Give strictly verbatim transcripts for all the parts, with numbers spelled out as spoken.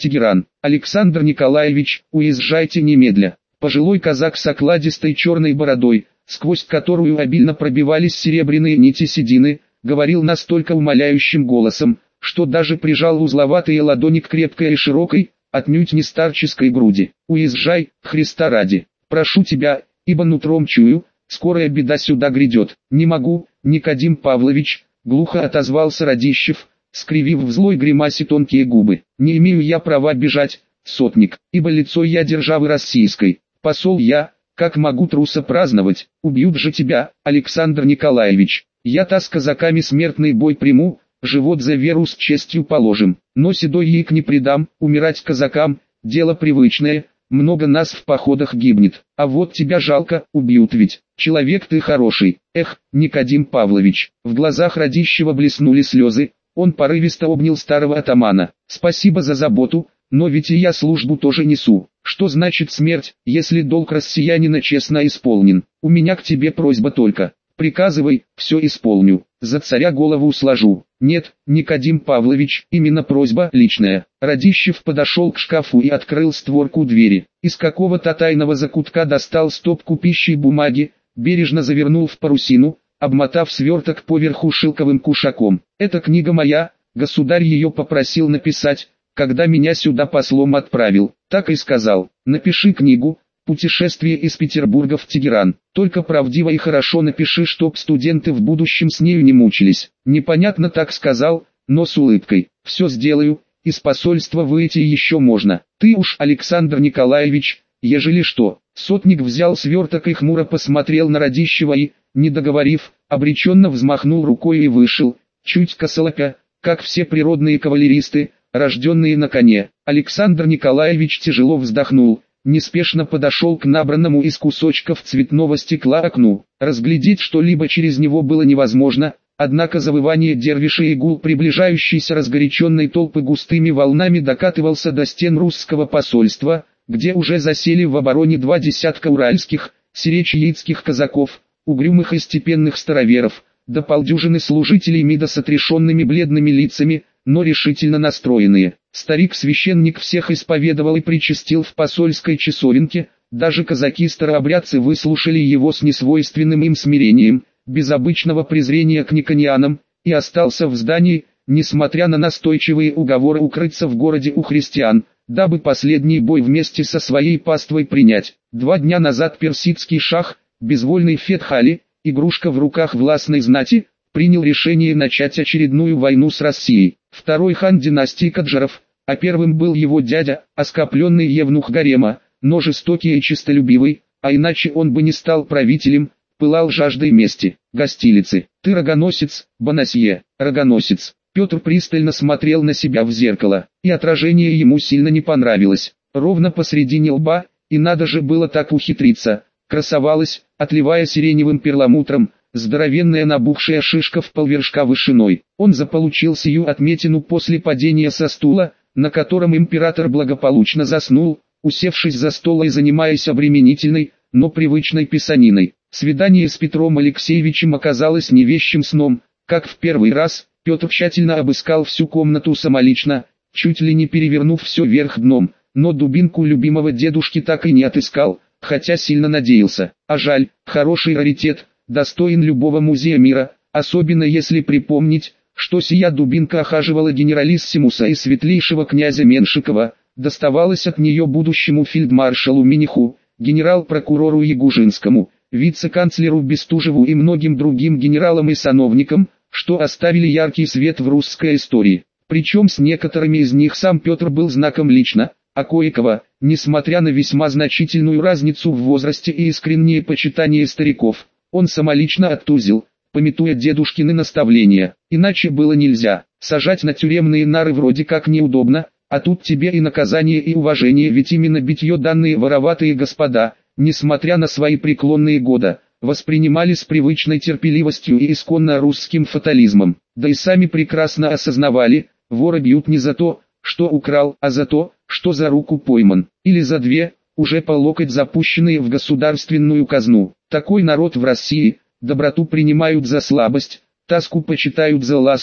Тегеран. Александр Николаевич, уезжайте немедля. Пожилой казак с окладистой черной бородой, сквозь которую обильно пробивались серебряные нити седины, говорил настолько умоляющим голосом, что даже прижал узловатые ладони к крепкой и широкой, отнюдь не старческой груди. «Уезжай, Христа ради, прошу тебя, ибо нутром чую, скорая беда сюда грядет». «Не могу, Никодим Павлович», — глухо отозвался Радищев, скривив в злой гримасе тонкие губы. «Не имею я права бежать, сотник, ибо лицо я державы российской, посол я, как могу труса праздновать, убьют же тебя, Александр Николаевич. Я-то с казаками смертный бой приму, живот за веру с честью положим, но седой яик не предам, умирать казакам, дело привычное, много нас в походах гибнет, а вот тебя жалко, убьют ведь, человек ты хороший». «Эх, Никодим Павлович», в глазах Радищева блеснули слезы, он порывисто обнял старого атамана. «Спасибо за заботу, но ведь и я службу тоже несу. Что значит смерть, если долг россиянина честно исполнен? У меня к тебе просьба только. Приказывай, все исполню, за царя голову сложу». «Нет, Никодим Павлович, именно просьба личная». Радищев подошел к шкафу и открыл створку двери. Из какого-то тайного закутка достал стопку пищи и бумаги, бережно завернул в парусину, обмотав сверток поверху шелковым кушаком. «Это книга моя, государь ее попросил написать, когда меня сюда послом отправил. Так и сказал: напиши книгу «Путешествие из Петербурга в Тегеран». Только правдиво и хорошо напиши, чтоб студенты в будущем с нею не мучились». Непонятно так сказал, но с улыбкой. «Все сделаю, из посольства выйти еще можно. Ты уж, Александр Николаевич, ежели что». Сотник взял сверток и хмуро посмотрел на Радищева и, не договорив, обреченно взмахнул рукой и вышел, чуть косолапя, как все природные кавалеристы, рожденные на коне. Александр Николаевич тяжело вздохнул, неспешно подошел к набранному из кусочков цветного стекла окну. Разглядеть что-либо через него было невозможно, однако завывание дервиша и гул приближающейся разгоряченной толпы густыми волнами докатывался до стен русского посольства, где уже засели в обороне два десятка уральских, сиречьицких казаков, угрюмых и степенных староверов, до полдюжины служителей МИДа с отрешенными бледными лицами, но решительно настроенные. Старик-священник всех исповедовал и причастил в посольской часовенке, даже казаки-старообрядцы выслушали его с несвойственным им смирением, без обычного презрения к никонианам, и остался в здании, несмотря на настойчивые уговоры укрыться в городе у христиан, дабы последний бой вместе со своей паствой принять. Два дня назад персидский шах, безвольный Фетх-Али, игрушка в руках властной знати, принял решение начать очередную войну с Россией. Второй хан династии Каджаров, а первым был его дядя, оскопленный евнух гарема, но жестокий и честолюбивый, а иначе он бы не стал правителем, пылал жаждой мести. Гостилицы. «Ты рогоносец, Бонасье, рогоносец». Петр пристально смотрел на себя в зеркало, и отражение ему сильно не понравилось. Ровно посредине лба, и надо же было так ухитриться, красовалась, отливая сиреневым перламутром, здоровенная набухшая шишка в полвершка вышиной. Он заполучил сию отметину после падения со стула, на котором император благополучно заснул, усевшись за стол и занимаясь обременительной, но привычной писаниной. Свидание с Петром Алексеевичем оказалось не вещим сном, как в первый раз. Петр тщательно обыскал всю комнату самолично, чуть ли не перевернув все вверх дном, но дубинку любимого дедушки так и не отыскал, хотя сильно надеялся. А жаль, хороший раритет, достоин любого музея мира, особенно если припомнить, что сия дубинка охаживала генералиссимуса и светлейшего князя Меншикова, доставалась от нее будущему фельдмаршалу Миниху, генерал-прокурору Ягужинскому, вице-канцлеру Бестужеву и многим другим генералам и сановникам, что оставили яркий свет в русской истории. Причем с некоторыми из них сам Петр был знаком лично, а кое-кого, несмотря на весьма значительную разницу в возрасте и искреннее почитание стариков, он самолично оттузил, памятуя дедушкины наставления. Иначе было нельзя. Сажать на тюремные нары вроде как неудобно, а тут тебе и наказание, и уважение, ведь именно битье данные вороватые господа, несмотря на свои преклонные годы, воспринимали с привычной терпеливостью и исконно русским фатализмом. Да и сами прекрасно осознавали, вора бьют не за то, что украл, а за то, что за руку пойман, или за две, уже по локоть запущенные в государственную казну. Такой народ в России, доброту принимают за слабость, тоску почитают за ласку,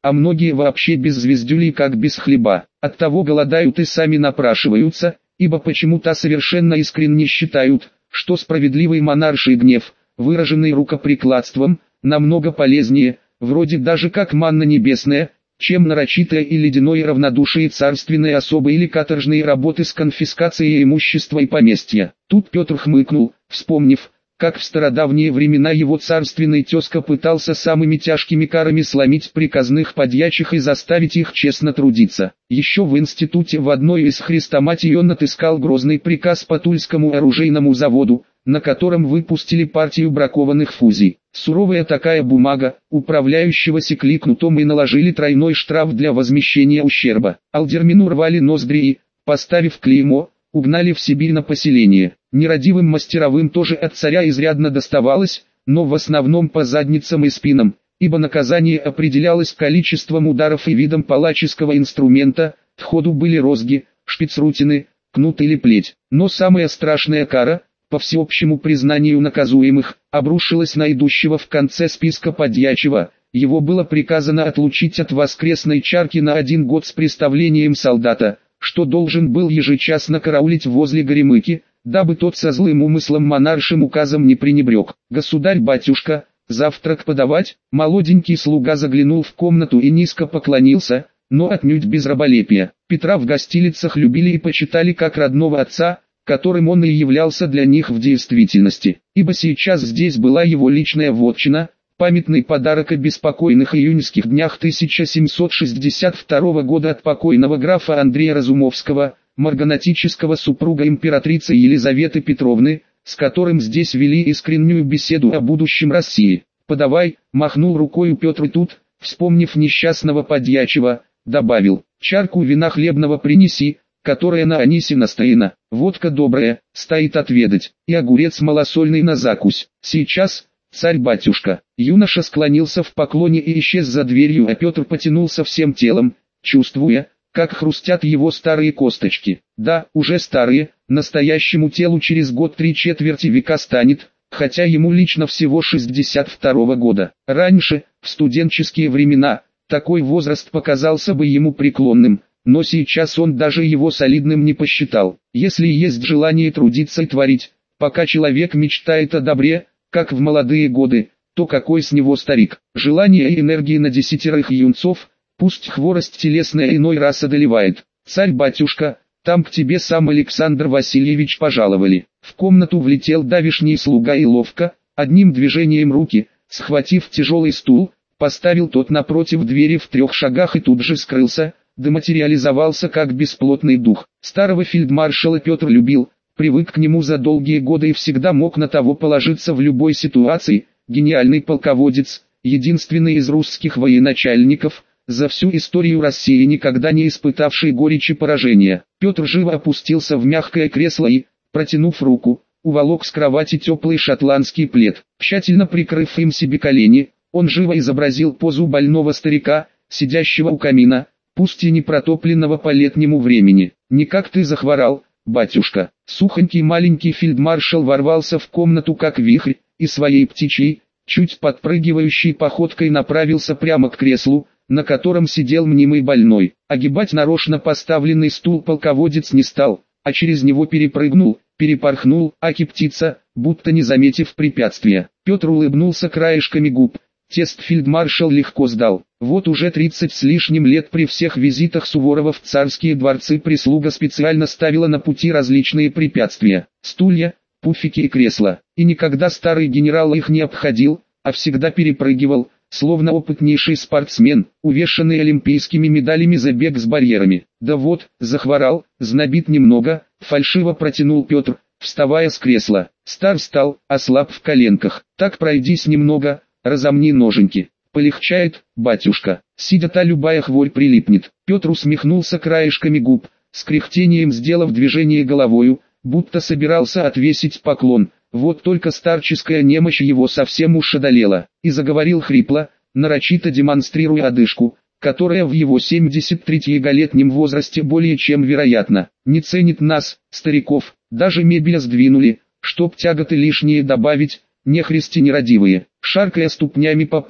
а многие вообще без звездюлей как без хлеба. Оттого голодают и сами напрашиваются, ибо почему-то совершенно искренне считают, что справедливый монарший гнев, выраженный рукоприкладством, намного полезнее, вроде даже как манна небесная, чем нарочитое и ледяное равнодушие царственной особы или каторжные работы с конфискацией имущества и поместья. Тут Петр хмыкнул, вспомнив, как в стародавние времена его царственный тезка пытался самыми тяжкими карами сломить приказных подьячих и заставить их честно трудиться. Еще в институте в одной из хрестоматий он отыскал грозный приказ по Тульскому оружейному заводу, на котором выпустили партию бракованных фузий. Суровая такая бумага, управляющего секли кнутом и наложили тройной штраф для возмещения ущерба. Алдермину рвали ноздри и, поставив клеймо, угнали в Сибирь на поселение. Нерадивым мастеровым тоже от царя изрядно доставалось, но в основном по задницам и спинам, ибо наказание определялось количеством ударов и видом палаческого инструмента, в ходу были розги, шпицрутины, кнут или плеть. Но самая страшная кара, по всеобщему признанию наказуемых, обрушилась на идущего в конце списка подьячего. Его было приказано отлучить от воскресной чарки на один год с приставлением солдата, что должен был ежечасно караулить возле горемыки, дабы тот со злым умыслом монаршим указом не пренебрег. «Государь-батюшка, завтрак подавать?» Молоденький слуга заглянул в комнату и низко поклонился, но отнюдь без раболепия. Петра в гостилицах любили и почитали как родного отца, которым он и являлся для них в действительности, ибо сейчас здесь была его личная вотчина, памятный подарок о беспокойных июньских днях тысяча семьсот шестьдесят второго года от покойного графа Андрея Разумовского, марганатического супруга императрицы Елизаветы Петровны, с которым здесь вели искреннюю беседу о будущем России. «Подавай», — махнул рукою Петр и тут, вспомнив несчастного подьячего, добавил: «Чарку вина хлебного принеси, которая на анисе настояна, водка добрая, стоит отведать, и огурец малосольный на закусь. Сейчас, царь-батюшка». Юноша склонился в поклоне и исчез за дверью, а Петр потянулся всем телом, чувствуя, как хрустят его старые косточки. Да, уже старые, настоящему телу через год три четверти века станет, хотя ему лично всего шестьдесят второго года. Раньше, в студенческие времена, такой возраст показался бы ему преклонным, но сейчас он даже его солидным не посчитал. Если есть желание трудиться и творить, пока человек мечтает о добре, как в молодые годы, то какой с него старик? Желание и энергии на десятерых юнцов, пусть хворост телесная иной раз одолевает. «Царь-батюшка, там к тебе сам Александр Васильевич пожаловали». В комнату влетел давишний слуга и ловко, одним движением руки, схватив тяжелый стул, поставил тот напротив двери в трех шагах и тут же скрылся, дематериализовался как бесплотный дух. Старого фельдмаршала Петр любил, привык к нему за долгие годы и всегда мог на того положиться в любой ситуации. Гениальный полководец, единственный из русских военачальников, за всю историю России никогда не испытавший горечи поражения. Петр живо опустился в мягкое кресло и, протянув руку, уволок с кровати теплый шотландский плед. Тщательно прикрыв им себе колени, он живо изобразил позу больного старика, сидящего у камина, пусть и не протопленного по летнему времени. «Никак ты захворал, батюшка?» Сухонький маленький фельдмаршал ворвался в комнату как вихрь, и своей птичьей, чуть подпрыгивающей походкой направился прямо к креслу, на котором сидел мнимый больной. Огибать нарочно поставленный стул полководец не стал, а через него перепрыгнул, перепорхнул, аки птица, будто не заметив препятствия. Петр улыбнулся краешками губ. Тест фельдмаршал легко сдал. Вот уже тридцать с лишним лет при всех визитах Суворова в царские дворцы прислуга специально ставила на пути различные препятствия. Стулья, пуфики и кресла. И никогда старый генерал их не обходил, а всегда перепрыгивал, словно опытнейший спортсмен, увешанный олимпийскими медалями за бег с барьерами. «Да вот, захворал, знобит немного», — фальшиво протянул Петр, вставая с кресла. Стар стал, ослаб в коленках. «Так пройдись немного, разомни ноженьки. Полегчает, батюшка». Сидя-то любая хворь прилипнет. Петр усмехнулся краешками губ, с кряхтением сделав движение головою, будто собирался отвесить поклон. Вот только старческая немощь его совсем уж одолела, и заговорил хрипло, нарочито демонстрируя одышку, которая в его семьдесят трёхлетнем возрасте более чем вероятно. «Не ценит нас, стариков, даже мебель сдвинули, чтоб тяготы лишние добавить, нехристи нерадивые». Шаркая ступнями по полу,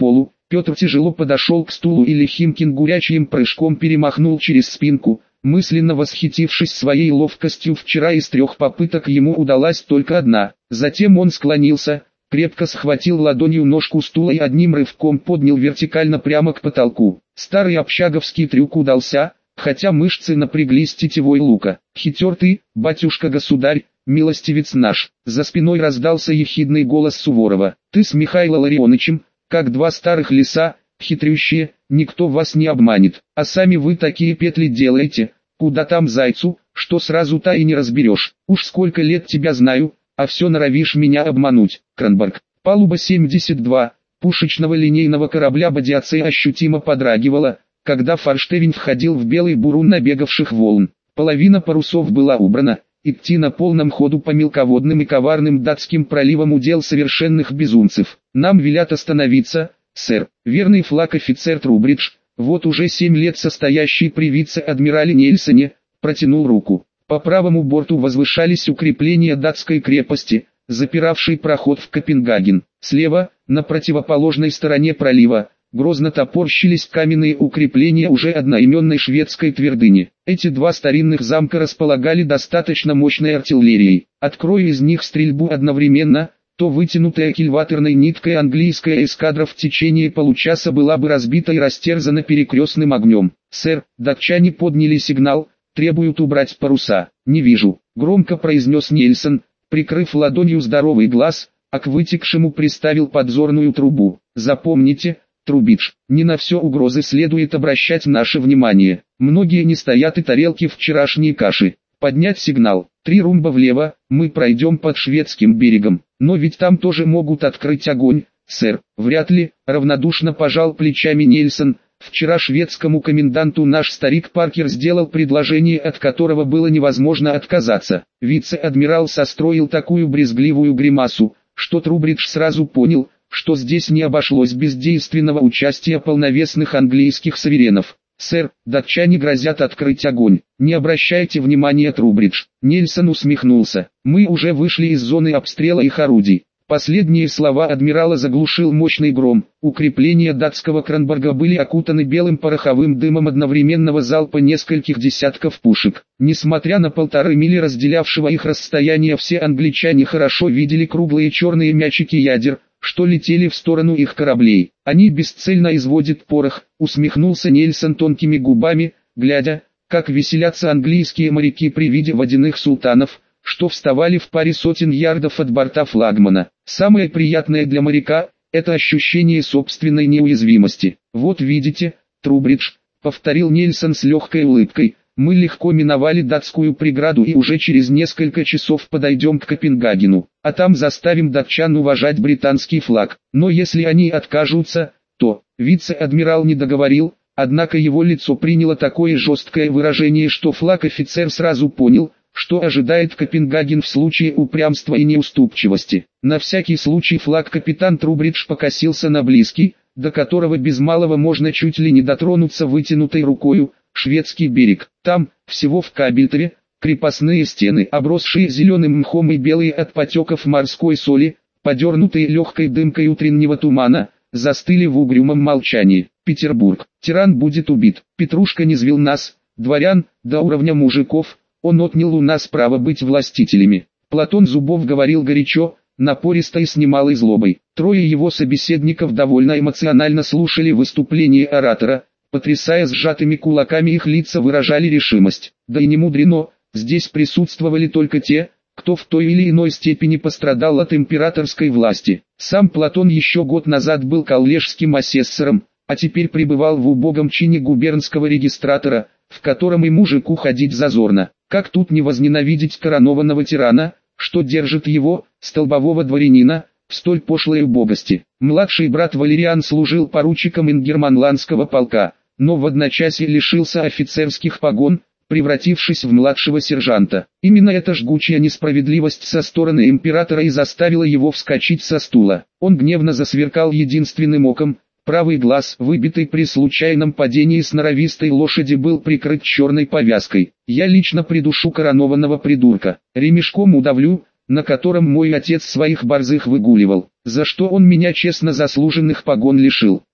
Петр тяжело подошел к стулу и лихим кенгурячьим прыжком перемахнул через спинку, мысленно восхитившись своей ловкостью. Вчера из трех попыток ему удалась только одна. Затем он склонился, крепко схватил ладонью ножку стула и одним рывком поднял вертикально прямо к потолку. Старый общаговский трюк удался, хотя мышцы напряглись тетивой лука. «Хитер ты, батюшка-государь, милостивец наш!» За спиной раздался ехидный голос Суворова. «Ты с Михаилом Ларионычем, как два старых лиса, хитрющие, никто вас не обманет, а сами вы такие петли делаете, куда там зайцу, что сразу-то и не разберешь. Уж сколько лет тебя знаю, а все норовишь меня обмануть». Кронборг. Палуба семьдесят два, пушечного линейного корабля «Бодиацей» ощутимо подрагивала, когда форштевень входил в белый бурун набегавших волн. Половина парусов была убрана, идти на полном ходу по мелководным и коварным датским проливам удел совершенных безумцев. «Нам велят остановиться, сэр». Верный флаг-офицер Трубридж, вот уже семь лет состоящий при вице-адмирале Нельсоне, протянул руку. По правому борту возвышались укрепления датской крепости, запиравшей проход в Копенгаген. Слева, на противоположной стороне пролива, грозно топорщились каменные укрепления уже одноименной шведской твердыни. Эти два старинных замка располагали достаточно мощной артиллерией. Открой из них стрельбу одновременно, то вытянутая кильваторной ниткой английская эскадра в течение получаса была бы разбита и растерзана перекрестным огнем. «Сэр, датчане подняли сигнал, требуют убрать паруса». «Не вижу», — громко произнес Нельсон, прикрыв ладонью здоровый глаз, а к вытекшему приставил подзорную трубу. «Запомните, Трубидж, не на все угрозы следует обращать наше внимание. Многие не стоят и тарелки вчерашней каши. Поднять сигнал. Три румба влево, мы пройдем под шведским берегом. Но ведь там тоже могут открыть огонь, сэр». «Вряд ли», — равнодушно пожал плечами Нельсон. «Вчера шведскому коменданту наш старик Паркер сделал предложение, от которого было невозможно отказаться». Вице-адмирал состроил такую брезгливую гримасу, что Трубридж сразу понял, что здесь не обошлось без действенного участия полновесных английских суверенов. «Сэр, датчане грозят открыть огонь. Не обращайте внимания, Трубридж». Нельсон усмехнулся. «Мы уже вышли из зоны обстрела их орудий». Последние слова адмирала заглушил мощный гром. Укрепления датского Кронборга были окутаны белым пороховым дымом одновременного залпа нескольких десятков пушек. Несмотря на полторы мили разделявшего их расстояние, все англичане хорошо видели круглые черные мячики ядер, что летели в сторону их кораблей. «Они бесцельно изводят порох», — усмехнулся Нельсон тонкими губами, глядя, как веселятся английские моряки при виде водяных султанов, что вставали в паре сотен ярдов от борта флагмана. Самое приятное для моряка — это ощущение собственной неуязвимости. «Вот видите, Трубридж», — повторил Нельсон с легкой улыбкой, — «мы легко миновали датскую преграду и уже через несколько часов подойдем к Копенгагену, а там заставим датчан уважать британский флаг. Но если они откажутся, то...» Вице-адмирал не договорил, однако его лицо приняло такое жесткое выражение, что флаг-офицер сразу понял, что ожидает Копенгаген в случае упрямства и неуступчивости. На всякий случай флаг-капитан Трубридж покосился на близкий, до которого без малого можно чуть ли не дотронуться вытянутой рукою, шведский берег. Там, всего в кабельтове, крепостные стены, обросшие зеленым мхом и белые от потеков морской соли, подернутые легкой дымкой утреннего тумана, застыли в угрюмом молчании. «Петербург. Тиран будет убит. Петрушка низвел нас, дворян, до уровня мужиков. Он отнял у нас право быть властителями». Платон Зубов говорил горячо, напористо и с немалой злобой. Трое его собеседников довольно эмоционально слушали выступление оратора, потрясая сжатыми кулаками, их лица выражали решимость. Да и не мудрено, здесь присутствовали только те, кто в той или иной степени пострадал от императорской власти. Сам Платон еще год назад был коллежским асессором, а теперь пребывал в убогом чине губернского регистратора, в котором и мужику ходить зазорно. Как тут не возненавидеть коронованного тирана, что держит его, столбового дворянина, в столь пошлой убогости? Младший брат Валериан служил поручиком ингерманландского полка, но в одночасье лишился офицерских погон, превратившись в младшего сержанта. Именно эта жгучая несправедливость со стороны императора и заставила его вскочить со стула. Он гневно засверкал единственным оком. Правый глаз, выбитый при случайном падении с норовистой лошади, был прикрыт черной повязкой. «Я лично придушу коронованного придурка, ремешком удавлю, на котором мой отец своих борзых выгуливал, за что он меня честно заслуженных погон лишил.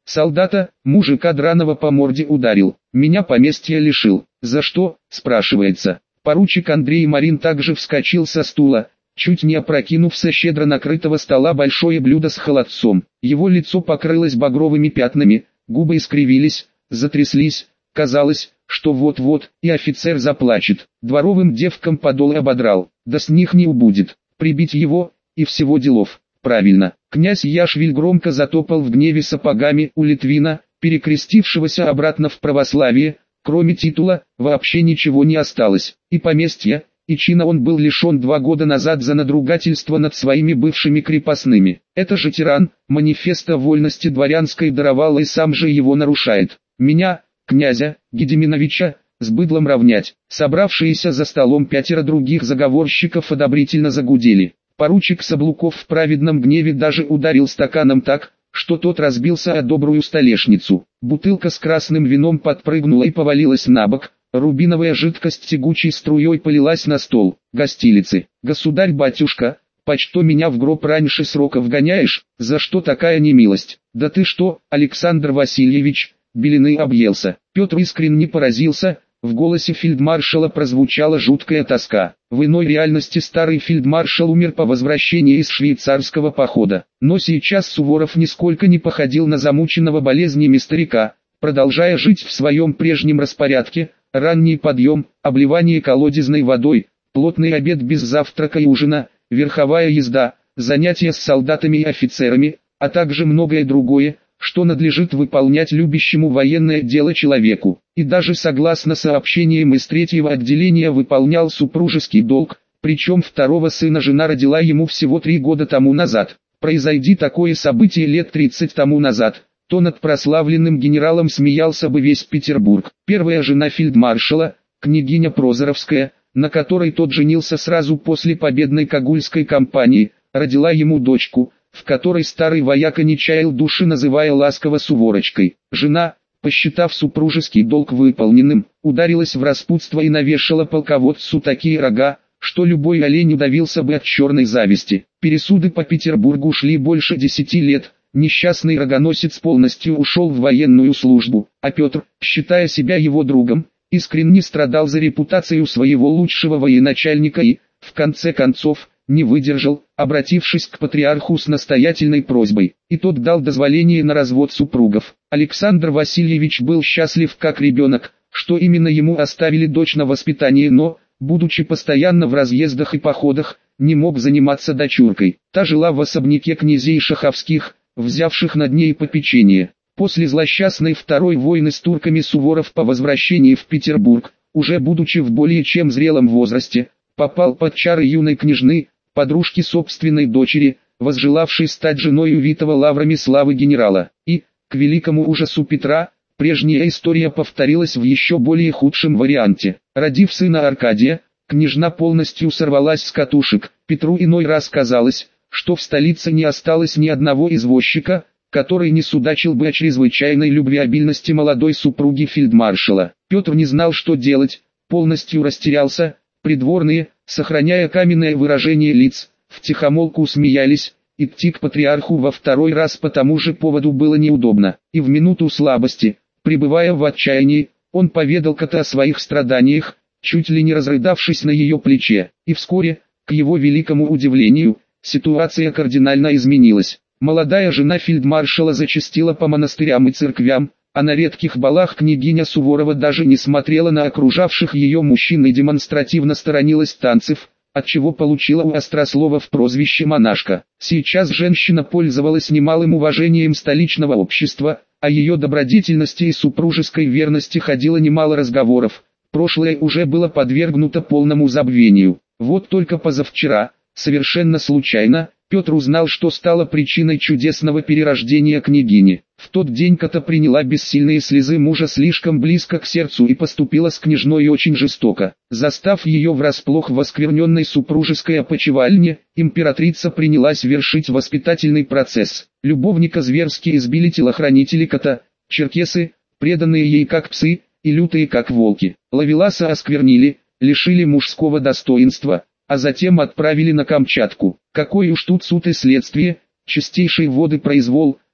Солдата, мужика драного по морде ударил, меня поместья лишил. За что, спрашивается. Поручик Андрей Марин также вскочил со стула, чуть не опрокинув со щедро накрытого стола большое блюдо с холодцом. Его лицо покрылось багровыми пятнами, губы искривились, затряслись, казалось, что вот-вот, и офицер заплачет. Дворовым девкам подол ободрал, да с них не убудет. Прибить его, и всего делов. Правильно, князь Яшвиль громко затопал в гневе сапогами у Литвина, перекрестившегося обратно в православие. Кроме титула, вообще ничего не осталось, и поместья, и чина он был лишен два года назад за надругательство над своими бывшими крепостными. Это же тиран, манифеста вольности дворянской даровал и сам же его нарушает. Меня, князя, Гедеминовича, с быдлом равнять. Собравшиеся за столом пятеро других заговорщиков одобрительно загудели. Поручик Саблуков в праведном гневе даже ударил стаканом так, что тот разбился о добрую столешницу. Бутылка с красным вином подпрыгнула и повалилась на бок, рубиновая жидкость тягучей струей полилась на стол. Гостилицы. Государь-батюшка, почто меня в гроб раньше срока вгоняешь, за что такая немилость? Да ты что, Александр Васильевич, белины объелся. Петр искренне поразился, в голосе фельдмаршала прозвучала жуткая тоска. В иной реальности старый фельдмаршал умер по возвращении из швейцарского похода. Но сейчас Суворов нисколько не походил на замученного болезнями старика, продолжая жить в своем прежнем распорядке: ранний подъем, обливание колодезной водой, плотный обед без завтрака и ужина, верховая езда, занятия с солдатами и офицерами, а также многое другое, что надлежит выполнять любящему военное дело человеку. И даже согласно сообщениям из третьего отделения выполнял супружеский долг, причем второго сына жена родила ему всего три года тому назад. Произойди такое событие лет тридцать тому назад, то над прославленным генералом смеялся бы весь Петербург. Первая жена фельдмаршала, княгиня Прозоровская, на которой тот женился сразу после победной Кагульской кампании, родила ему дочку, в которой старый вояка не чаял души, называя ласково Суворочкой. Жена, посчитав супружеский долг выполненным, ударилась в распутство и навешала полководцу такие рога, что любой олень удавился бы от черной зависти. Пересуды по Петербургу шли больше десяти лет, несчастный рогоносец полностью ушел в военную службу, а Петр, считая себя его другом, искренне страдал за репутацию своего лучшего военачальника и, в конце концов, не выдержал, обратившись к патриарху с настоятельной просьбой, и тот дал дозволение на развод супругов. Александр Васильевич был счастлив как ребенок, что именно ему оставили дочь на воспитание, но, будучи постоянно в разъездах и походах, не мог заниматься дочуркой. Та жила в особняке князей Шаховских, взявших над ней попечение. После злосчастной второй войны с турками Суворов по возвращении в Петербург, уже будучи в более чем зрелом возрасте, попал под чары юной княжны, подружки собственной дочери, возжелавшей стать женой увитого лаврами славы генерала. И, к великому ужасу Петра, прежняя история повторилась в еще более худшем варианте. Родив сына Аркадия, княжна полностью сорвалась с катушек. Петру иной раз казалось, что в столице не осталось ни одного извозчика, который не судачил бы о чрезвычайной любвеобильности молодой супруги фельдмаршала. Петр не знал, что делать, полностью растерялся. Придворные, сохраняя каменное выражение лиц, втихомолку смеялись. Идти к патриарху во второй раз по тому же поводу было неудобно, и в минуту слабости, пребывая в отчаянии, он поведал Кате о своих страданиях, чуть ли не разрыдавшись на ее плече, и вскоре, к его великому удивлению, ситуация кардинально изменилась. Молодая жена фельдмаршала зачастила по монастырям и церквям, а на редких балах княгиня Суворова даже не смотрела на окружавших ее мужчин и демонстративно сторонилась танцев, отчего получила у Острословов прозвище «монашка». Сейчас женщина пользовалась немалым уважением столичного общества, о ее добродетельности и супружеской верности ходило немало разговоров. Прошлое уже было подвергнуто полному забвению. Вот только позавчера, совершенно случайно, Петр узнал, что стало причиной чудесного перерождения княгини. В тот день Ката приняла бессильные слезы мужа слишком близко к сердцу и поступила с княжной очень жестоко. Застав ее врасплох в оскверненной супружеской опочивальне, императрица принялась вершить воспитательный процесс. Любовника зверски избили телохранители Ката, черкесы, преданные ей как псы, и лютые как волки. Ловеласа осквернили, лишили мужского достоинства, а затем отправили на Камчатку. Какой уж тут суд и следствие, чистейшие воды произвол,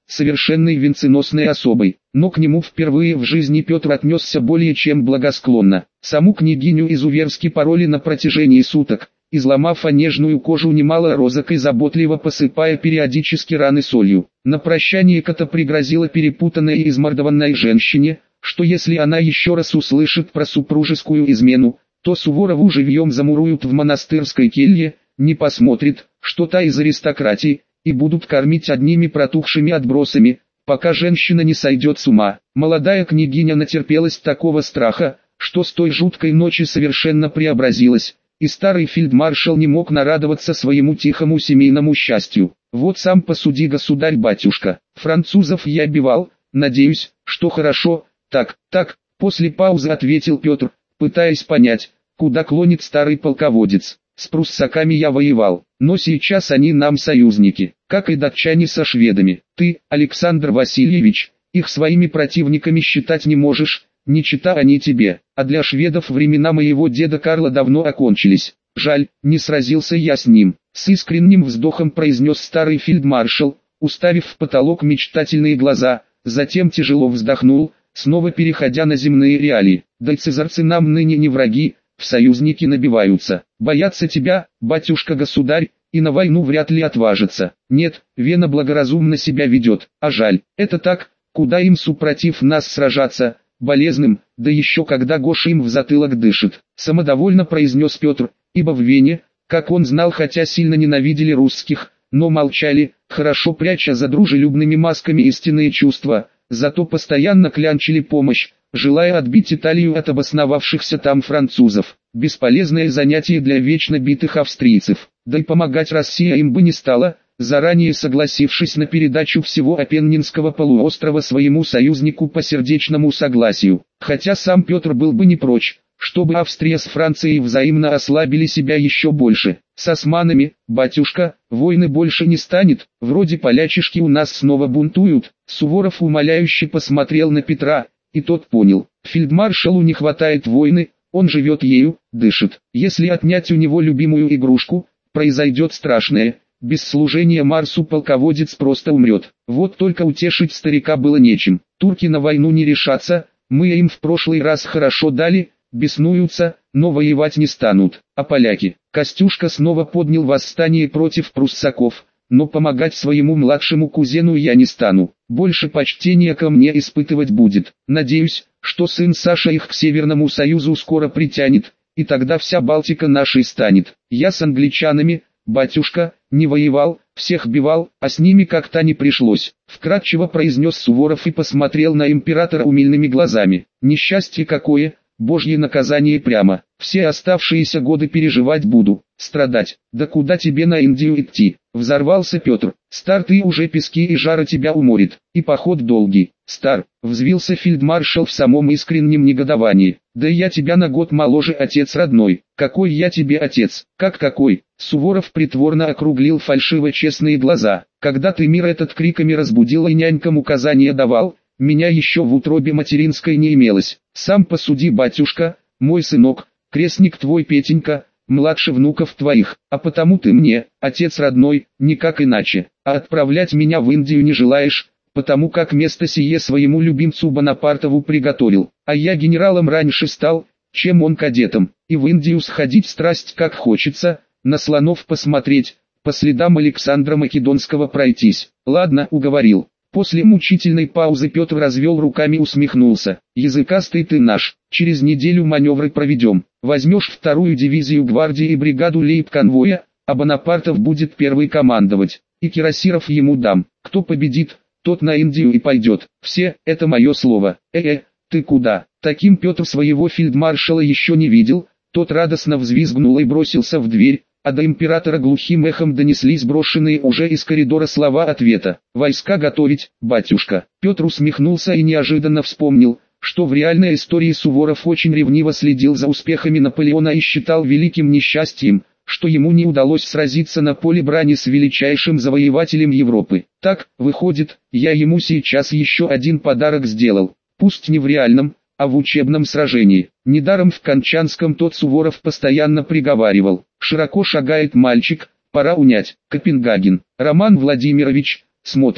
совершенной венценосной особой, но к нему впервые в жизни Петр отнесся более чем благосклонно. Саму княгиню изуверски пороли на протяжении суток, изломав о нежную кожу немало розок и заботливо посыпая периодически раны солью. На прощание Ката пригрозила перепутанной и измордованной женщине, что если она еще раз услышит про супружескую измену, то Суворову живьем замуруют в монастырской келье, не посмотрит, что та из аристократии, и будут кормить одними протухшими отбросами, пока женщина не сойдет с ума. Молодая княгиня натерпелась такого страха, что с той жуткой ночи совершенно преобразилась, и старый фельдмаршал не мог нарадоваться своему тихому семейному счастью. Вот сам посуди, государь-батюшка, французов я бивал, надеюсь, что хорошо. Так, так, после паузы ответил Петр, пытаясь понять, куда клонит старый полководец. С пруссаками я воевал, но сейчас они нам союзники, как и датчане со шведами. Ты, Александр Васильевич, их своими противниками считать не можешь, не чита они тебе, а для шведов времена моего деда Карла давно окончились. Жаль, не сразился я с ним, с искренним вздохом произнес старый фельдмаршал, уставив в потолок мечтательные глаза, затем тяжело вздохнул, снова переходя на земные реалии. Да и цезарцы нам ныне не враги, в союзники набиваются, боятся тебя, батюшка-государь, и на войну вряд ли отважатся. Нет, Вена благоразумно себя ведет, а жаль, это так, куда им супротив нас сражаться, болезным, да еще когда Гоша им в затылок дышит, самодовольно произнес Петр, ибо в Вене, как он знал, хотя сильно ненавидели русских, но молчали, хорошо пряча за дружелюбными масками истинные чувства, зато постоянно клянчили помощь, желая отбить Италию от обосновавшихся там французов. Бесполезное занятие для вечно битых австрийцев, да и помогать Россия им бы не стала, заранее согласившись на передачу всего Апеннинского полуострова своему союзнику по сердечному согласию. Хотя сам Петр был бы не прочь, чтобы Австрия с Францией взаимно ослабили себя еще больше. С османами, батюшка, войны больше не станет, вроде полячишки у нас снова бунтуют. Суворов умоляюще посмотрел на Петра, и тот понял, фельдмаршалу не хватает войны, он живет ею, дышит. Если отнять у него любимую игрушку, произойдет страшное. Без служения Марсу полководец просто умрет. Вот только утешить старика было нечем. Турки на войну не решатся, мы им в прошлый раз хорошо дали, беснуются, но воевать не станут. А поляки? Костюшка снова поднял восстание против пруссаков, но помогать своему младшему кузену я не стану. Больше почтения ко мне испытывать будет. Надеюсь, что сын Саша их к Северному Союзу скоро притянет, и тогда вся Балтика нашей станет. Я с англичанами, батюшка, не воевал, всех бивал, а с ними как-то не пришлось. Вкратчиво произнес Суворов и посмотрел на императора умильными глазами. Несчастье какое, божье наказание прямо. Все оставшиеся годы переживать буду, страдать. Да куда тебе на Индию идти? Взорвался Петр. Стар, ты уже пески и жара тебя уморит, и поход долгий. Стар, взвился фельдмаршал в самом искреннем негодовании. Да я тебя на год моложе, отец родной. Какой я тебе отец? Как какой? Суворов притворно округлил фальшиво честные глаза. Когда ты мир этот криками разбудил и нянькам указания давал, меня еще в утробе материнской не имелось. Сам посуди, батюшка, мой сынок, крестник твой Петенька, младше внуков твоих, а потому ты мне, отец родной, никак иначе, а отправлять меня в Индию не желаешь, потому как место сие своему любимцу Бонапартову приготовил, а я генералом раньше стал, чем он кадетом, и в Индию сходить страсть как хочется, на слонов посмотреть, по следам Александра Македонского пройтись. Ладно, уговорил. После мучительной паузы Петр развел руками и усмехнулся. Языкастый ты наш, через неделю маневры проведем. Возьмешь вторую дивизию гвардии и бригаду лейб-конвоя, а Бонапартов будет первый командовать. И кирасиров ему дам. Кто победит, тот на Индию и пойдет. Все, это мое слово. Э-э, ты куда? Таким Петр своего фельдмаршала еще не видел. Тот радостно взвизгнул и бросился в дверь. А до императора глухим эхом донеслись брошенные уже из коридора слова ответа. «Войска готовить, батюшка». Петр усмехнулся и неожиданно вспомнил, что в реальной истории Суворов очень ревниво следил за успехами Наполеона и считал великим несчастьем, что ему не удалось сразиться на поле брани с величайшим завоевателем Европы. Так, выходит, я ему сейчас еще один подарок сделал, пусть не в реальном, а в учебном сражении. Недаром в Кончанском тот Суворов постоянно приговаривал: «Широко шагает мальчик, пора унять». Копенгаген. Роман Владимирович, смотрите,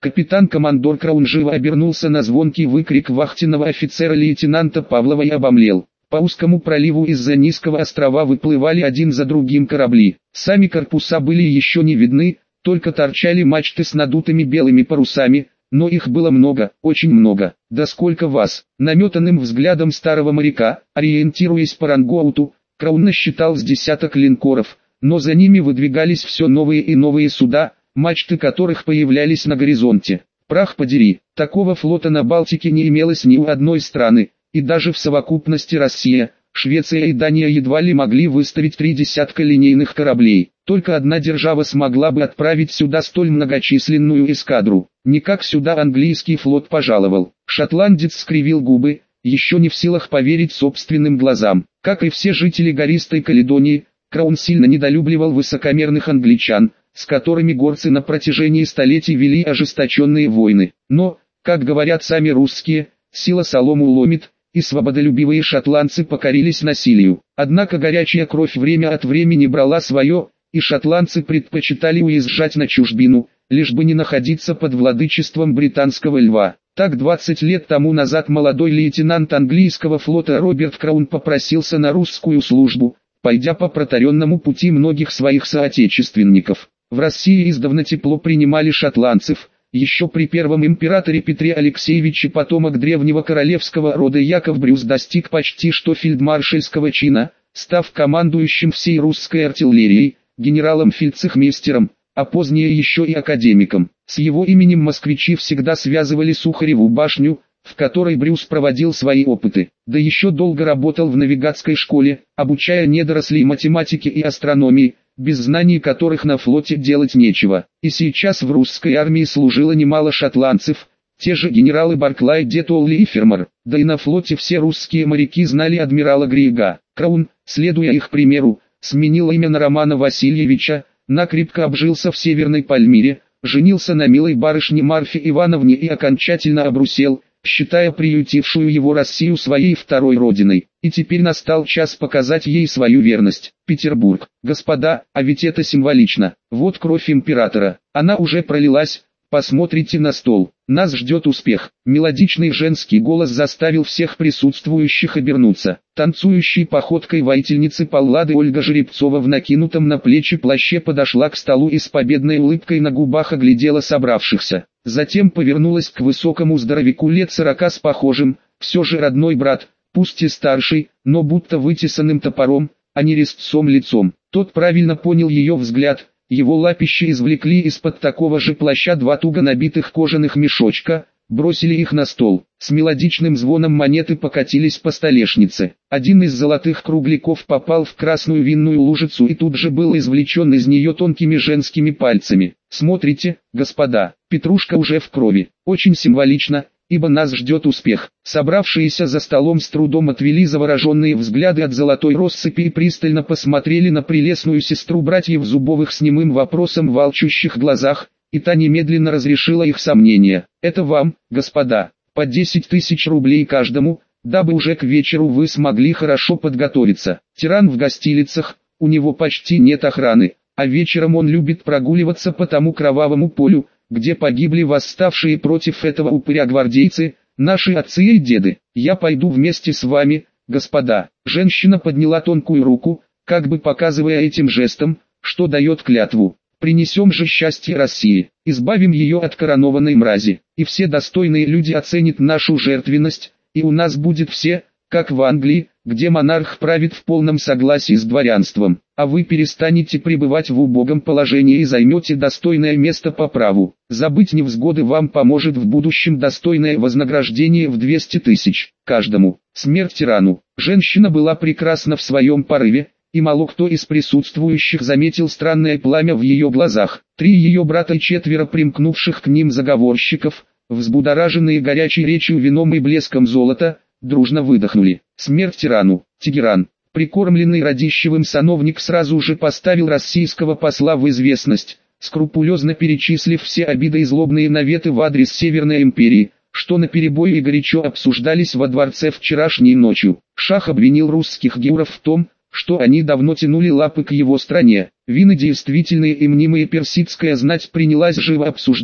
Капитан-командор Краун живо обернулся на звонкий выкрик вахтенного офицера лейтенанта Павлова и обомлел. По узкому проливу из-за низкого острова выплывали один за другим корабли. Сами корпуса были еще не видны, только торчали мачты с надутыми белыми парусами, но их было много, очень много. Да сколько вас! Наметанным взглядом старого моряка, ориентируясь по рангоуту, Краун насчитал с десяток линкоров, но за ними выдвигались все новые и новые суда, мачты которых появлялись на горизонте. Прах подери, такого флота на Балтике не имелось ни у одной страны, и даже в совокупности Россия, Швеция и Дания едва ли могли выставить три десятка линейных кораблей. Только одна держава смогла бы отправить сюда столь многочисленную эскадру. Никак сюда английский флот пожаловал. Шотландец скривил губы, еще не в силах поверить собственным глазам. Как и все жители гористой Каледонии, Краун сильно недолюбливал высокомерных англичан, с которыми горцы на протяжении столетий вели ожесточенные войны. Но, как говорят сами русские, сила солому ломит, и свободолюбивые шотландцы покорились насилию. Однако горячая кровь время от времени брала свое, и шотландцы предпочитали уезжать на чужбину, лишь бы не находиться под владычеством британского льва. Так двадцать лет тому назад молодой лейтенант английского флота Роберт Краун попросился на русскую службу, пойдя по протаренному пути многих своих соотечественников. В России издавна тепло принимали шотландцев. Еще при первом императоре Петре Алексеевиче потомок древнего королевского рода Яков Брюс достиг почти что фельдмаршальского чина, став командующим всей русской артиллерией, генералом-фельдцехмейстером, а позднее еще и академиком. С его именем москвичи всегда связывали Сухареву башню, в которой Брюс проводил свои опыты. Да еще долго работал в навигатской школе, обучая недорослей математике и астрономии, без знаний которых на флоте делать нечего. И сейчас в русской армии служило немало шотландцев, те же генералы Барклай де Толли и Фермер. Да и на флоте все русские моряки знали адмирала Грига. Краун, следуя их примеру, сменил имя на Романа Васильевича, накрепко обжился в Северной Пальмире, женился на милой барышне Марфе Ивановне и окончательно обрусел, считая приютившую его Россию своей второй родиной. И теперь настал час показать ей свою верность. Петербург. Господа, а ведь это символично. Вот кровь императора. Она уже пролилась. Посмотрите на стол. Нас ждет успех. Мелодичный женский голос заставил всех присутствующих обернуться. Танцующей походкой воительницы Паллады Ольга Жеребцова в накинутом на плечи плаще подошла к столу и с победной улыбкой на губах оглядела собравшихся. Затем повернулась к высокому здоровяку лет сорока с похожим, все же родной брат, пусть и старший, но будто вытесанным топором, а не резцом лицом. Тот правильно понял ее взгляд. Его лапищи извлекли из-под такого же плаща два туго набитых кожаных мешочка, бросили их на стол. С мелодичным звоном монеты покатились по столешнице. Один из золотых кругляков попал в красную винную лужицу и тут же был извлечен из нее тонкими женскими пальцами. Смотрите, господа, петрушка уже в крови. Очень символично, ибо нас ждет успех. Собравшиеся за столом с трудом отвели завороженные взгляды от золотой россыпи и пристально посмотрели на прелестную сестру братьев Зубовых с немым вопросом в алчущих глазах, и та немедленно разрешила их сомнения. Это вам, господа, по десять тысяч рублей каждому, дабы уже к вечеру вы смогли хорошо подготовиться. Тиран в гостилицах, у него почти нет охраны, а вечером он любит прогуливаться по тому кровавому полю, где погибли восставшие против этого упыря гвардейцы, наши отцы и деды. Я пойду вместе с вами, господа. Женщина подняла тонкую руку, как бы показывая этим жестом, что дает клятву. Принесем же счастье России, избавим ее от коронованной мрази, и все достойные люди оценят нашу жертвенность, и у нас будет все, как в Англии, где монарх правит в полном согласии с дворянством, а вы перестанете пребывать в убогом положении и займете достойное место по праву. Забыть невзгоды вам поможет в будущем достойное вознаграждение в двести тысяч каждому. Смерть тирану. Женщина была прекрасна в своем порыве, и мало кто из присутствующих заметил странное пламя в ее глазах. Три ее брата и четверо примкнувших к ним заговорщиков, взбудораженные горячей речью, вином и блеском золота, дружно выдохнули. Смерть тирану. Тегеран. Прикормленный Радищевым сановник сразу же поставил российского посла в известность, скрупулезно перечислив все обиды и злобные наветы в адрес Северной империи, что наперебой и горячо обсуждались во дворце вчерашней ночью. Шах обвинил русских геуров в том, что они давно тянули лапы к его стране. Вины действительные и мнимые персидская знать принялась живо обсуждать,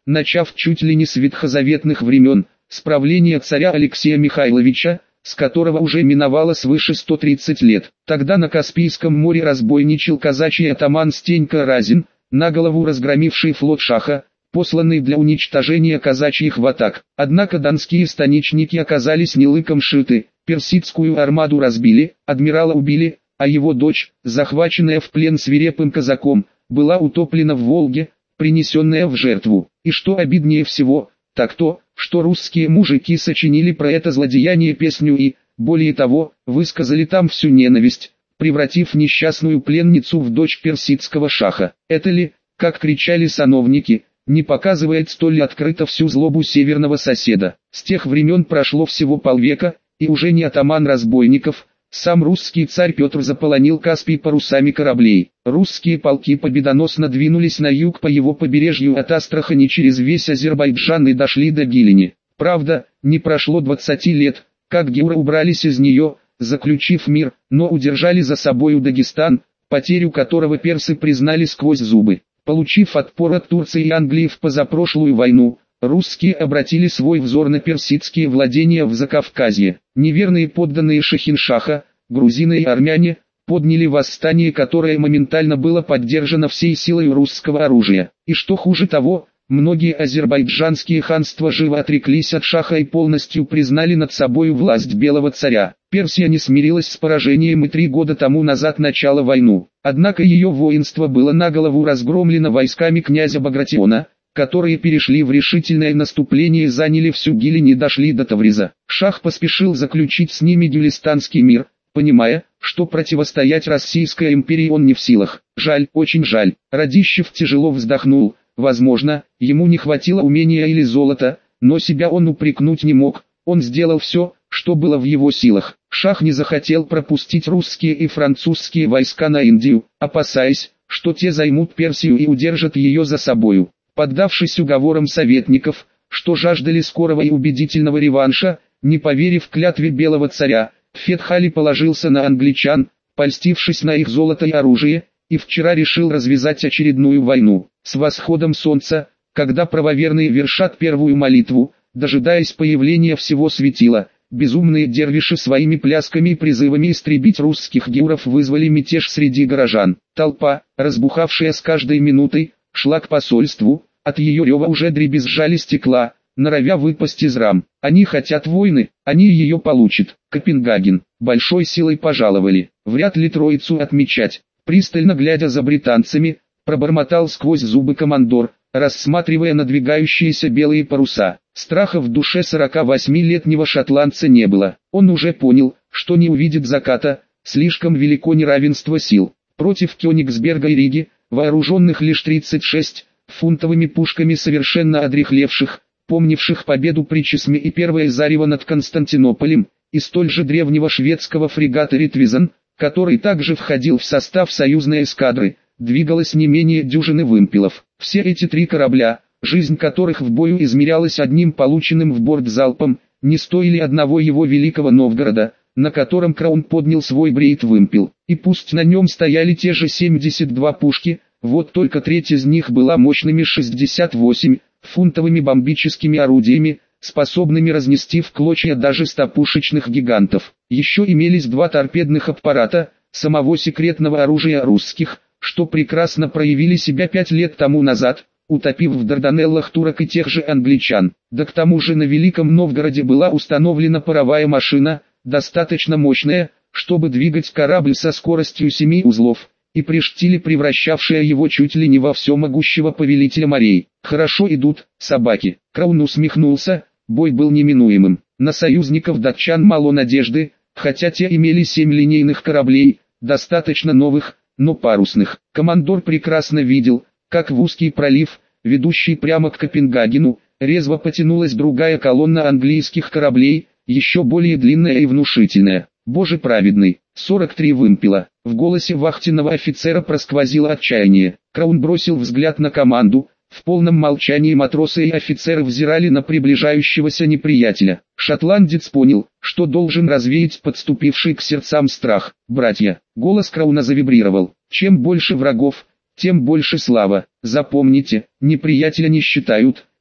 начав чуть ли не с ветхозаветных времен, с правления царя Алексея Михайловича, с которого уже миновало свыше ста тридцати лет. Тогда на Каспийском море разбойничал казачий атаман Стенька Разин, на голову разгромивший флот шаха, посланный для уничтожения казачьих ватаг. Однако донские станичники оказались не лыком шиты, персидскую армаду разбили, адмирала убили, а его дочь, захваченная в плен свирепым казаком, была утоплена в Волге, принесенная в жертву. И что обиднее всего, так то, что русские мужики сочинили про это злодеяние песню и, более того, высказали там всю ненависть, превратив несчастную пленницу в дочь персидского шаха. Это ли, как кричали сановники, не показывает столь открыто всю злобу северного соседа? С тех времен прошло всего полвека, и уже не атаман разбойников, сам русский царь Петр заполонил Каспий парусами кораблей. Русские полки победоносно двинулись на юг по его побережью от Астрахани через весь Азербайджан и дошли до Гилини. Правда, не прошло двадцати лет, как геуры убрались из нее, заключив мир, но удержали за собою Дагестан, потерю которого персы признали сквозь зубы. Получив отпор от Турции и Англии в позапрошлую войну, русские обратили свой взор на персидские владения в Закавказье. Неверные подданные Шахиншаха, грузины и армяне, подняли восстание, которое моментально было поддержано всей силой русского оружия. И что хуже того, многие азербайджанские ханства живо отреклись от шаха и полностью признали над собою власть белого царя. Персия не смирилась с поражением и три года тому назад начала войну. Однако ее воинство было наголову разгромлено войсками князя Багратиона, которые перешли в решительное наступление и заняли всю Гилинь и дошли до Тавриза. Шах поспешил заключить с ними Гюлистанский мир, понимая, что противостоять Российской империи он не в силах. Жаль, очень жаль. Радищев тяжело вздохнул. Возможно, ему не хватило умения или золота, но себя он упрекнуть не мог. Он сделал все, что было в его силах. Шах не захотел пропустить русские и французские войска на Индию, опасаясь, что те займут Персию и удержат ее за собою. Поддавшись уговорам советников, что жаждали скорого и убедительного реванша, не поверив клятве белого царя, Фетхали положился на англичан, польстившись на их золото и оружие, и вчера решил развязать очередную войну. С восходом солнца, когда правоверные вершат первую молитву, дожидаясь появления всего светила, безумные дервиши своими плясками и призывами истребить русских геуров вызвали мятеж среди горожан. Толпа, разбухавшая с каждой минутой, шла к посольству, от ее рева уже дребезжали стекла, норовя выпасть из рам. Они хотят войны, они ее получат. Копенгаген, большой силой пожаловали, вряд ли троицу отмечать. Пристально глядя за британцами, пробормотал сквозь зубы командор, рассматривая надвигающиеся белые паруса. Страха в душе сорокавосьмилетнего шотландца не было. Он уже понял, что не увидит заката, слишком велико неравенство сил. Против Кёнигсберга и Риги, вооруженных лишь тридцать шесть фунтовыми пушками совершенно одрехлевших, помнивших победу при Чесме и первое зарево над Константинополем, и столь же древнего шведского фрегата Ритвизен, который также входил в состав союзной эскадры, двигалось не менее дюжины вымпелов. Все эти три корабля, жизнь которых в бою измерялась одним полученным в борт залпом, не стоили одного его великого Новгорода, на котором Краун поднял свой брейт-вымпел. И пусть на нем стояли те же семьдесят две пушки, вот только треть из них была мощными шестьдесят восемь фунтовыми бомбическими орудиями, способными разнести в клочья даже стопушечных гигантов. Еще имелись два торпедных аппарата, самого секретного оружия русских, что прекрасно проявили себя пять лет тому назад, утопив в Дарданеллах турок и тех же англичан. Да к тому же на Великом Новгороде была установлена паровая машина, достаточно мощная, чтобы двигать корабль со скоростью семи узлов, и при штиле превращавшая его чуть ли не во всемогущего повелителя морей. Хорошо идут, собаки. Краун усмехнулся, бой был неминуемым. На союзников датчан мало надежды, хотя те имели семь линейных кораблей, достаточно новых, но парусных. Командор прекрасно видел, как в узкий пролив, ведущий прямо к Копенгагену, резво потянулась другая колонна английских кораблей, еще более длинная и внушительная. Боже праведный, сорок три вымпела. В голосе вахтенного офицера просквозило отчаяние. Краун бросил взгляд на команду. В полном молчании матросы и офицеры взирали на приближающегося неприятеля. Шотландец понял, что должен развеять подступивший к сердцам страх. «Братья!» Голос Крауна завибрировал. «Чем больше врагов, тем больше слава. Запомните, неприятеля не считают,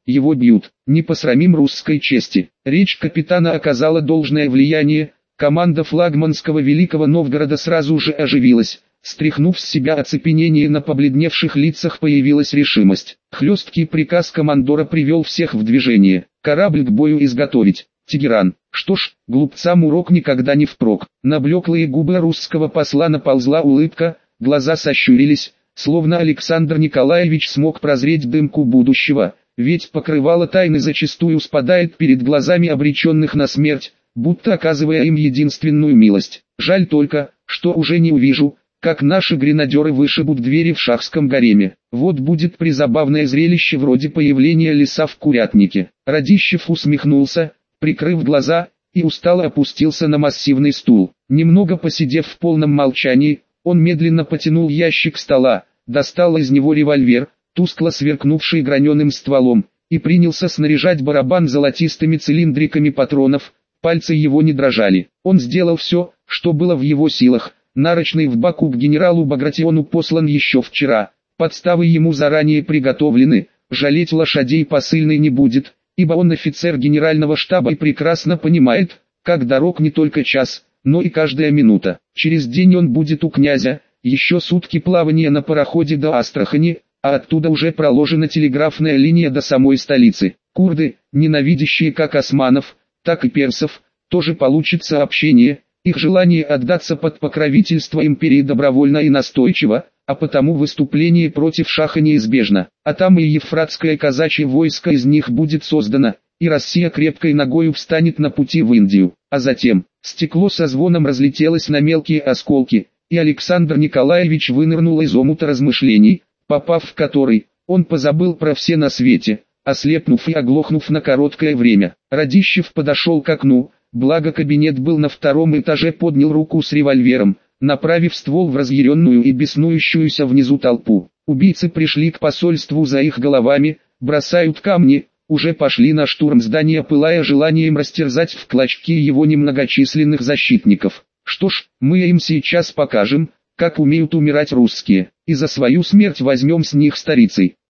его бьют. Не посрамим русской чести. Речь капитана оказала должное влияние, команда флагманского Великого Новгорода сразу же оживилась. Стряхнув с себя оцепенение, на побледневших лицах появилась решимость. Хлесткий приказ командора привел всех в движение. Корабль к бою изготовить. Тегеран. Что ж, глупцам урок никогда не впрок. На блеклые губы русского посла наползла улыбка, глаза сощурились, словно Александр Николаевич смог прозреть дымку будущего, ведь покрывало тайны зачастую спадает перед глазами обреченных на смерть, будто оказывая им единственную милость. Жаль только, что уже не увижу, как наши гренадеры вышибут двери в шахском гареме. Вот будет призабавное зрелище вроде появления лиса в курятнике. Радищев усмехнулся, прикрыв глаза, и устало опустился на массивный стул. Немного посидев в полном молчании, он медленно потянул ящик стола, достал из него револьвер, тускло сверкнувший граненым стволом, и принялся снаряжать барабан золотистыми цилиндриками патронов. Пальцы его не дрожали. Он сделал все, что было в его силах. Нарочный в Баку к генералу Багратиону послан еще вчера. Подставы ему заранее приготовлены, жалеть лошадей посыльный не будет, ибо он офицер генерального штаба и прекрасно понимает, как дорог не только час, но и каждая минута. Через день он будет у князя, еще сутки плавания на пароходе до Астрахани, а оттуда уже проложена телеграфная линия до самой столицы. Курды, ненавидящие как османов, так и персов, тоже получат сообщение. Их желание отдаться под покровительство империи добровольно и настойчиво, а потому выступление против шаха неизбежно. А там и ефратское казачье войско из них будет создано, и Россия крепкой ногою встанет на пути в Индию. А затем, стекло со звоном разлетелось на мелкие осколки, и Александр Николаевич вынырнул из омута размышлений, попав в который, он позабыл про все на свете, ослепнув и оглохнув на короткое время. Радищев подошел к окну. Благо кабинет был на втором этаже, поднял руку с револьвером, направив ствол в разъяренную и беснующуюся внизу толпу. Убийцы пришли к посольству за их головами, бросают камни, уже пошли на штурм здания, пылая желанием растерзать в клочки его немногочисленных защитников. Что ж, мы им сейчас покажем, как умеют умирать русские, и за свою смерть возьмем с них старицей.